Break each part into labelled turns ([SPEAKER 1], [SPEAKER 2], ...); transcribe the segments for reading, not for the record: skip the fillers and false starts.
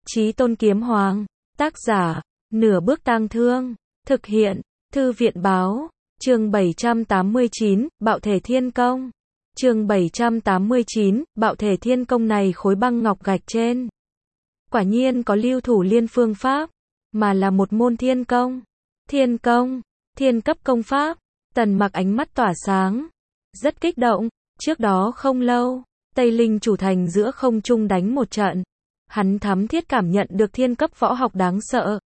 [SPEAKER 1] Chí Tôn Kiếm Hoàng. Tác giả, Nửa Bước Tang Thương. Thực hiện, Thư viện Báo. Chương 789, Bạo Thể Thiên Công. Chương 789, Bạo Thể Thiên Công này khối băng ngọc gạch trên. Quả nhiên có lưu thủ liên phương pháp, mà là một môn thiên công. Thiên công, thiên cấp công pháp. Tần Mặc ánh mắt tỏa sáng, rất kích động. Trước đó không lâu, Tây Linh chủ thành giữa không trung đánh một trận. Hắn thấm thiết cảm nhận được thiên cấp võ học đáng sợ.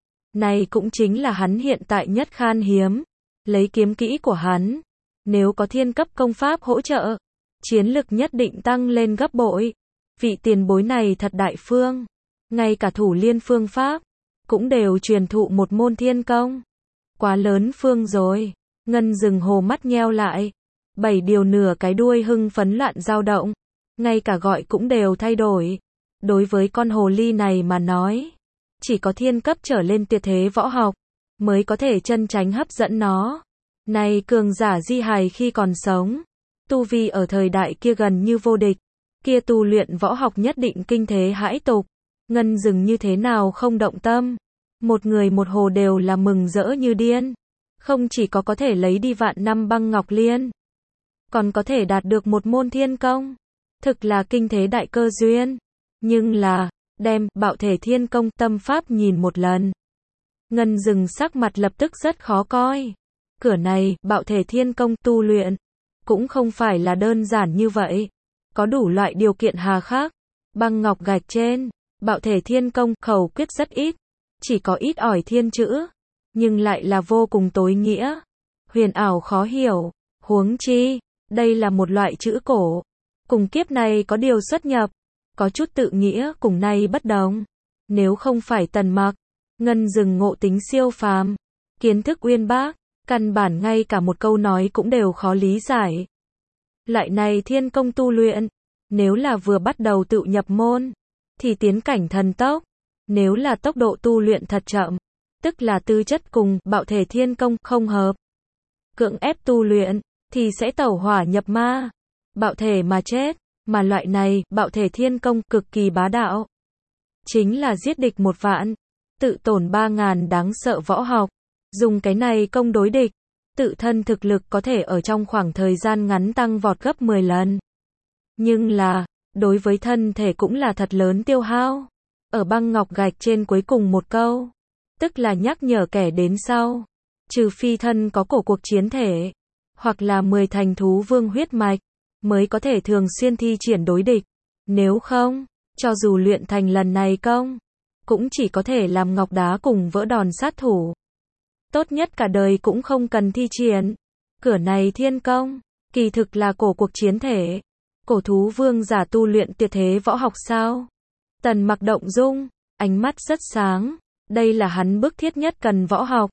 [SPEAKER 1] Này cũng chính là hắn hiện tại nhất khan hiếm. Lấy kiếm kỹ của hắn, nếu có thiên cấp công pháp hỗ trợ, chiến lực nhất định tăng lên gấp bội. Vị tiền bối này thật đại phương, ngay cả thủ liên phương pháp cũng đều truyền thụ một môn thiên công. Quá lớn phương rồi. Ngân Dừng hồ mắt nheo lại, 7 điều nửa cái đuôi hưng phấn loạn dao động, ngay cả gọi cũng đều thay đổi. Đối với con hồ ly này mà nói, chỉ có thiên cấp trở lên tuyệt thế võ học mới có thể chân tránh hấp dẫn nó. Này cường giả di hài khi còn sống, tu vi ở thời đại kia gần như vô địch, kia tu luyện võ học nhất định kinh thế hãi tục. Ngân Dừng như thế nào không động tâm, một người một hồ đều là mừng rỡ như điên. Không chỉ có thể lấy đi vạn năm băng ngọc liên, còn có thể đạt được một môn thiên công, thực là kinh thế đại cơ duyên. Nhưng là, đem Bạo Thể Thiên Công tâm pháp nhìn một lần, Ngân Dừng sắc mặt lập tức rất khó coi. Cửa này, Bạo Thể Thiên Công tu luyện, cũng không phải là đơn giản như vậy. Có đủ loại điều kiện hà khắc. Băng ngọc gạch trên, Bạo Thể Thiên Công, khẩu quyết rất ít. Chỉ có ít ỏi thiên chữ, nhưng lại là vô cùng tối nghĩa. Huyền ảo khó hiểu. Huống chi, đây là một loại chữ cổ. Cùng kiếp này có điều xuất nhập. Có chút tự nghĩa cùng nay bất đồng. Nếu không phải Tần Mặc, Ngân Dừng ngộ tính siêu phàm, kiến thức uyên bác, căn bản ngay cả một câu nói cũng đều khó lý giải. Loại này thiên công tu luyện, nếu là vừa bắt đầu tự nhập môn, thì tiến cảnh thần tốc. Nếu là tốc độ tu luyện thật chậm, tức là tư chất cùng Bạo Thể Thiên Công không hợp. Cưỡng ép tu luyện, thì sẽ tẩu hỏa nhập ma, bạo thể mà chết. Mà loại này, Bạo Thể Thiên Công, cực kỳ bá đạo. Chính là giết địch 1 vạn, tự tổn 3.000 đáng sợ võ học. Dùng cái này công đối địch, tự thân thực lực có thể ở trong khoảng thời gian ngắn tăng vọt gấp 10 lần. Nhưng là, đối với thân thể cũng là thật lớn tiêu hao. Ở băng ngọc gạch trên cuối cùng một câu, tức là nhắc nhở kẻ đến sau, trừ phi thân có cổ cuộc chiến thể, hoặc là 10 thành thú vương huyết mạch, mới có thể thường xuyên thi triển đối địch. Nếu không, cho dù luyện thành lần này công, cũng chỉ có thể làm ngọc đá cùng vỡ đòn sát thủ. Tốt nhất cả đời cũng không cần thi triển. Cửa này thiên công, kỳ thực là cổ cuộc chiến thể. Cổ thú vương giả tu luyện tuyệt thế võ học sao? Tần Mặc động dung, ánh mắt rất sáng. Đây là hắn bức thiết nhất cần võ học.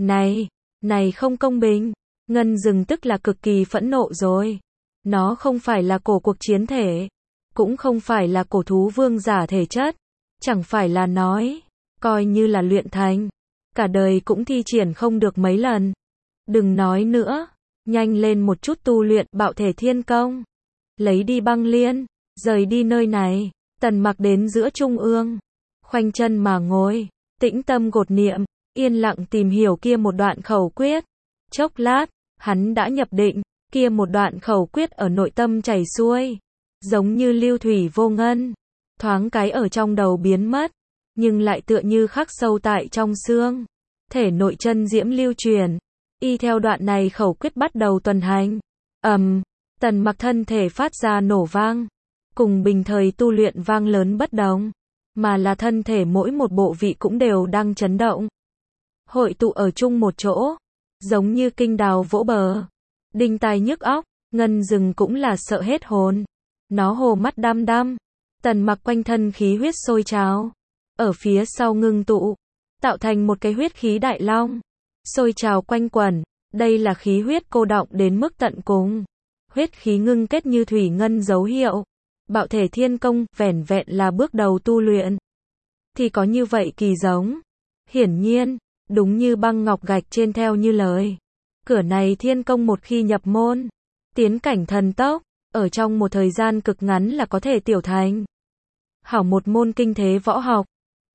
[SPEAKER 1] Này không công bình. Ngân Dừng tức là cực kỳ phẫn nộ rồi. Nó không phải là cổ cuộc chiến thể, cũng không phải là cổ thú vương giả thể chất. Chẳng phải là nói, coi như là luyện thành, cả đời cũng thi triển không được mấy lần. Đừng nói nữa, nhanh lên một chút tu luyện Bạo Thể Thiên Công. Lấy đi băng liên, rời đi nơi này. Tần Mặc đến giữa trung ương, khoanh chân mà ngồi, tĩnh tâm gột niệm, yên lặng tìm hiểu kia một đoạn khẩu quyết. Chốc lát, hắn đã nhập định, kia một đoạn khẩu quyết ở nội tâm chảy xuôi, giống như lưu thủy vô ngân, thoáng cái ở trong đầu biến mất, nhưng lại tựa như khắc sâu tại trong xương. Thể nội chân diễm lưu truyền, y theo đoạn này khẩu quyết bắt đầu tuần hành. Tần Mặc thân thể phát ra nổ vang, cùng bình thời tu luyện vang lớn bất đồng, mà là thân thể mỗi một bộ vị cũng đều đang chấn động, hội tụ ở chung một chỗ, giống như kinh đào vỗ bờ, đinh tai nhức óc. Ngân Dừng cũng là sợ hết hồn, nó hồ mắt đăm đăm. Tần Mặc quanh thân khí huyết sôi trào, ở phía sau ngưng tụ, tạo thành một cái huyết khí đại long, sôi trào quanh quẩn. Đây là khí huyết cô đọng đến mức tận cùng, huyết khí ngưng kết như thủy ngân dấu hiệu. Bạo Thể Thiên Công vẻn vẹn là bước đầu tu luyện, thì có như vậy kỳ giống. Hiển nhiên, đúng như băng ngọc gạch trên theo như lời, cửa này thiên công một khi nhập môn, tiến cảnh thần tốc, ở trong một thời gian cực ngắn là có thể tiểu thành. Hảo một môn kinh thế võ học,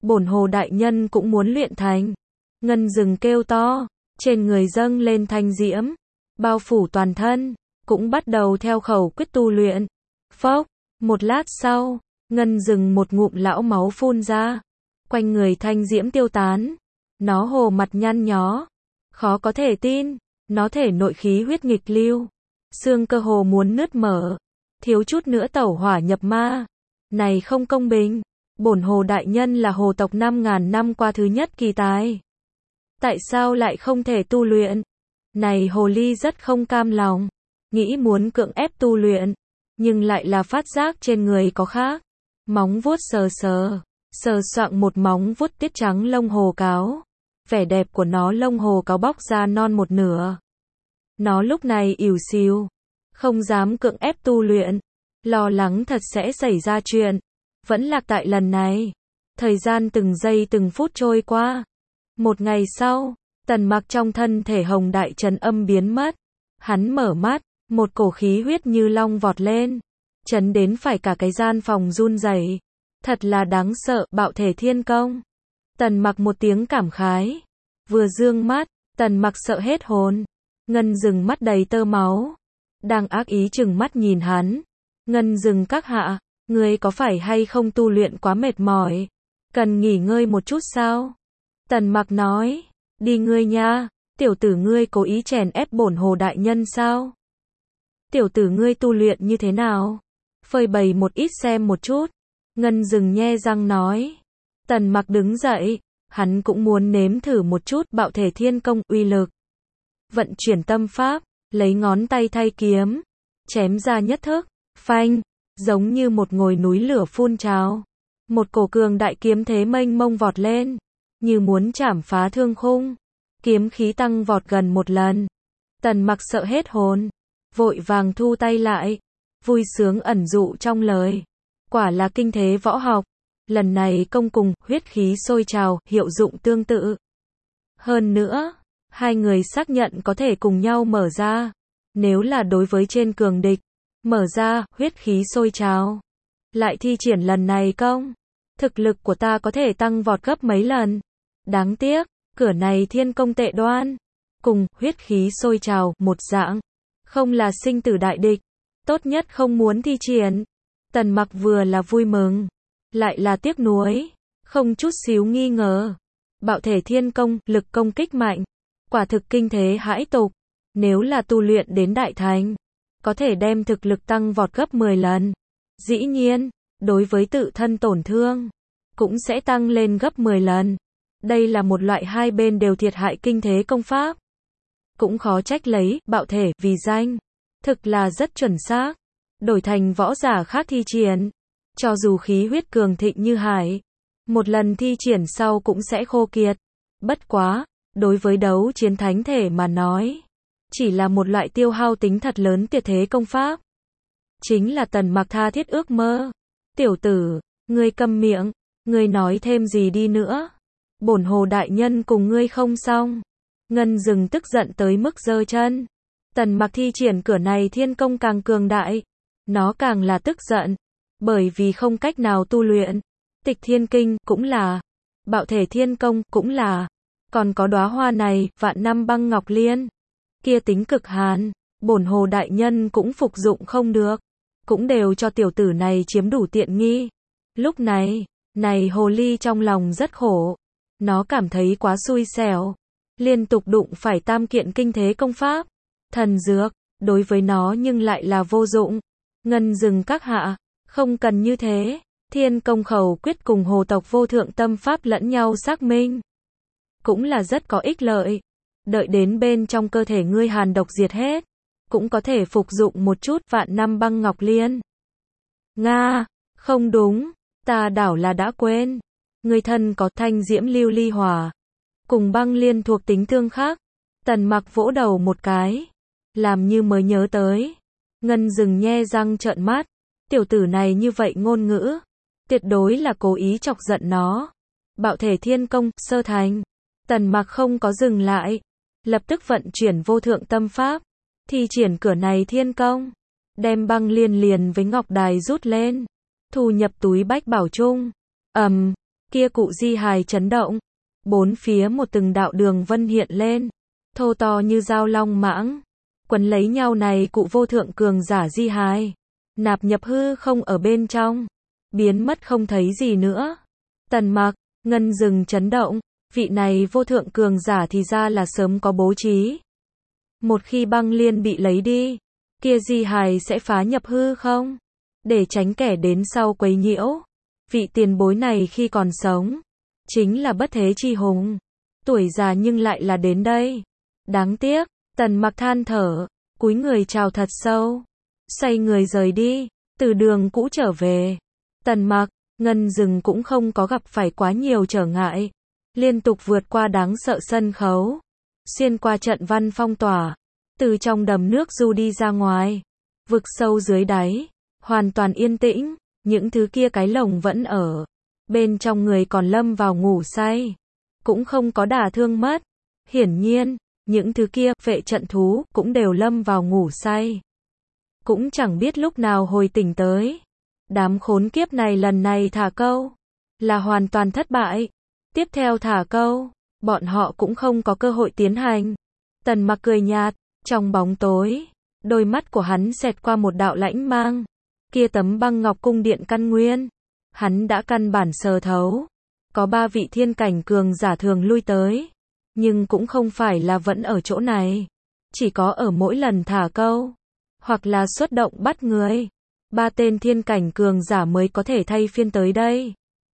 [SPEAKER 1] bổn hồ đại nhân cũng muốn luyện thành. Ngân rừng kêu to, trên người dâng lên thanh diễm, bao phủ toàn thân, cũng bắt đầu theo khẩu quyết tu luyện. Phốc, một lát sau, ngân rừng một ngụm lão máu phun ra, quanh người thanh diễm tiêu tán, nó hồ mặt nhăn nhó, khó có thể tin, nó thể nội khí huyết nghịch lưu, xương cơ hồ muốn nứt mở, thiếu chút nữa tẩu hỏa nhập ma. Này không công bình, bổn hồ đại nhân là hồ tộc 5.000 năm qua thứ nhất kỳ tài. Tại sao lại không thể tu luyện? Này hồ ly rất không cam lòng, nghĩ muốn cưỡng ép tu luyện, nhưng lại là phát giác trên người có khác. Móng vuốt sờ soạng một móng vuốt tiết trắng lông hồ cáo. Vẻ đẹp của nó lông hồ cáo bóc ra non một nửa. Nó lúc này ỉu xìu, không dám cưỡng ép tu luyện, lo lắng thật sẽ xảy ra chuyện. Vẫn lạc tại lần này. Thời gian từng giây từng phút trôi qua. Một ngày sau, Tần Mặc trong thân thể hồng đại trấn âm biến mất. Hắn mở mắt, một cổ khí huyết như long vọt lên, chấn đến phải cả cái gian phòng run rẩy. Thật là đáng sợ, bạo thể thiên công. Tần Mặc một tiếng cảm khái, vừa dương mắt, Tần Mặc sợ hết hồn. Ngân rừng mắt đầy tơ máu, đang ác ý chừng mắt nhìn hắn. Ngân rừng các hạ, ngươi có phải hay không tu luyện quá mệt mỏi, cần nghỉ ngơi một chút sao? Tần Mặc nói, đi ngươi nha, tiểu tử ngươi cố ý chèn ép bổn hồ đại nhân sao? Tiểu tử ngươi tu luyện như thế nào? Phơi bày một ít xem một chút. Ngân rừng nhe răng nói. Tần Mặc đứng dậy, hắn cũng muốn nếm thử một chút bạo thể thiên công uy lực. Vận chuyển tâm pháp, lấy ngón tay thay kiếm, chém ra nhất thức, phanh, giống như một ngồi núi lửa phun trào. Một cổ cường đại kiếm thế mênh mông vọt lên, như muốn chảm phá thương khung. Kiếm khí tăng vọt gần một lần. Tần Mặc sợ hết hồn, vội vàng thu tay lại, vui sướng ẩn dụ trong lời. Quả là kinh thế võ học. Lần này công cùng huyết khí sôi trào, hiệu dụng tương tự. Hơn nữa, hai người xác nhận có thể cùng nhau mở ra. Nếu là đối với trên cường địch, mở ra, huyết khí sôi trào. Lại thi triển lần này công, thực lực của ta có thể tăng vọt gấp mấy lần. Đáng tiếc, cửa này thiên công tệ đoan. Cùng, huyết khí sôi trào, một dạng. Không là sinh tử đại địch. Tốt nhất không muốn thi triển. Tần Mặc vừa là vui mừng, lại là tiếc nuối, không chút xíu nghi ngờ. Bạo thể thiên công, lực công kích mạnh, quả thực kinh thế hãi tục. Nếu là tu luyện đến đại thành, có thể đem thực lực tăng vọt gấp 10 lần. Dĩ nhiên, đối với tự thân tổn thương, cũng sẽ tăng lên gấp 10 lần. Đây là một loại hai bên đều thiệt hại kinh thế công pháp. Cũng khó trách lấy, bạo thể, vì danh. Thực là rất chuẩn xác. Đổi thành võ giả khác thi triển, cho dù khí huyết cường thịnh như hải, một lần thi triển sau cũng sẽ khô kiệt. Bất quá, đối với đấu chiến thánh thể mà nói, chỉ là một loại tiêu hao tính thật lớn tuyệt thế công pháp. Chính là Tần Mặc tha thiết ước mơ. Tiểu tử, ngươi câm miệng, ngươi nói thêm gì đi nữa. Bổn hồ đại nhân cùng ngươi không xong. Ngân rừng tức giận tới mức giơ chân. Tần Mặc thi triển cửa này thiên công càng cường đại. Nó càng là tức giận, bởi vì không cách nào tu luyện. Tịch thiên kinh cũng là, bạo thể thiên công cũng là, còn có đóa hoa này, vạn năm băng ngọc liên. Kia tính cực hàn, bổn hồ đại nhân cũng phục dụng không được, cũng đều cho tiểu tử này chiếm đủ tiện nghi. Lúc này, hồ ly trong lòng rất khổ, nó cảm thấy quá xui xẻo, liên tục đụng phải tam kiện kinh thế công pháp, thần dược, đối với nó nhưng lại là vô dụng. Ngân rừng các hạ, không cần như thế. Thiên công khẩu quyết cùng hồ tộc vô thượng tâm pháp lẫn nhau xác minh, cũng là rất có ích lợi. Đợi đến bên trong cơ thể ngươi hàn độc diệt hết, cũng có thể phục dụng một chút vạn năm băng ngọc liên. Nga, không đúng, ta đảo là đã quên. Ngươi thân có thanh diễm lưu ly hỏa, cùng băng liên thuộc tính tương khắc. Tần Mặc vỗ đầu một cái, làm như mới nhớ tới. Ngân rừng nhe răng trợn mắt, tiểu tử này như vậy ngôn ngữ, tuyệt đối là cố ý chọc giận nó. Bạo thể thiên công, sơ thành. Tần Mặc không có dừng lại, lập tức vận chuyển vô thượng tâm pháp, thi triển cửa này thiên công, đem băng liên liền với ngọc đài rút lên, thu nhập túi bách bảo chung. Kia cụ di hài chấn động. Bốn phía một từng đạo đường vân hiện lên. Thô to như dao long mãng. Quấn lấy nhau này cụ vô thượng cường giả di hài. Nạp nhập hư không ở bên trong. Biến mất không thấy gì nữa. Tần Mặc, Ngân Dừng chấn động. Vị này vô thượng cường giả thì ra là sớm có bố trí. Một khi băng liên bị lấy đi, kia di hài sẽ phá nhập hư không? Để tránh kẻ đến sau quấy nhiễu. Vị tiền bối này khi còn sống, chính là bất thế chi hùng. Tuổi già nhưng lại là đến đây. Đáng tiếc, Tần Mặc than thở, cúi người chào thật sâu. Xoay người rời đi, từ đường cũ trở về. Tần Mặc, Ngân Dừng cũng không có gặp phải quá nhiều trở ngại. Liên tục vượt qua đáng sợ sân khấu. Xuyên qua trận văn phong tỏa. Từ trong đầm nước du đi ra ngoài. Vực sâu dưới đáy. Hoàn toàn yên tĩnh. Những thứ kia cái lồng vẫn ở. Bên trong người còn lâm vào ngủ say. Cũng không có đả thương mất. Hiển nhiên, những thứ kia, vệ trận thú, cũng đều lâm vào ngủ say. Cũng chẳng biết lúc nào hồi tỉnh tới. Đám khốn kiếp này lần này thả câu. Là hoàn toàn thất bại. Tiếp theo thả câu. Bọn họ cũng không có cơ hội tiến hành. Tần Mặc cười nhạt. Trong bóng tối. Đôi mắt của hắn xẹt qua một đạo lãnh mang. Kia tấm băng ngọc cung điện căn nguyên. Hắn đã căn bản sờ thấu. Có 3 vị thiên cảnh cường giả thường lui tới. Nhưng cũng không phải là vẫn ở chỗ này. Chỉ có ở mỗi lần thả câu. Hoặc là xuất động bắt người. 3 tên thiên cảnh cường giả mới có thể thay phiên tới đây.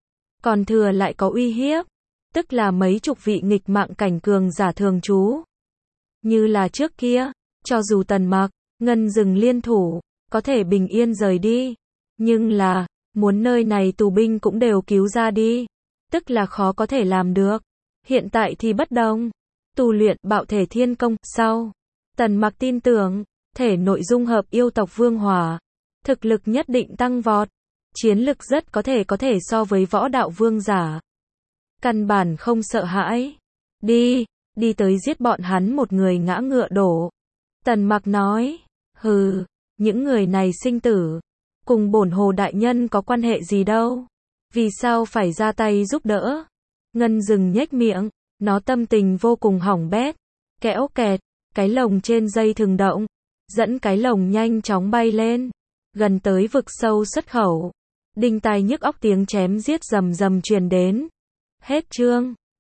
[SPEAKER 1] Còn thừa lại có uy hiếp. Tức là mấy chục vị nghịch mạng cảnh cường giả thường trú. Như là trước kia. Cho dù Tần Mặc, Ngân Dừng liên thủ. Có thể bình yên rời đi. Nhưng là, muốn nơi này tù binh cũng đều cứu ra đi. Tức là khó có thể làm được. Hiện tại thì bất đồng. Tu luyện bạo thể thiên công, sau. Tần Mặc tin tưởng, thể nội dung hợp yêu tộc vương hỏa. Thực lực nhất định tăng vọt. Chiến lực rất có thể so với võ đạo vương giả. Căn bản không sợ hãi. Đi tới giết bọn hắn một người ngã ngựa đổ. Tần Mặc nói, hừ, những người này sinh tử. Cùng bổn Hồ đại nhân có quan hệ gì đâu. Vì sao phải ra tay giúp đỡ? Ngân Dừng nhếch miệng, nó tâm tình vô cùng hỏng bét. Kẽo kẹt, cái lồng trên dây thừng động. Dẫn cái lồng nhanh chóng bay lên. Gần tới vực sâu xuất khẩu. Đinh tai nhức óc tiếng chém giết rầm rầm truyền đến. Hết chương.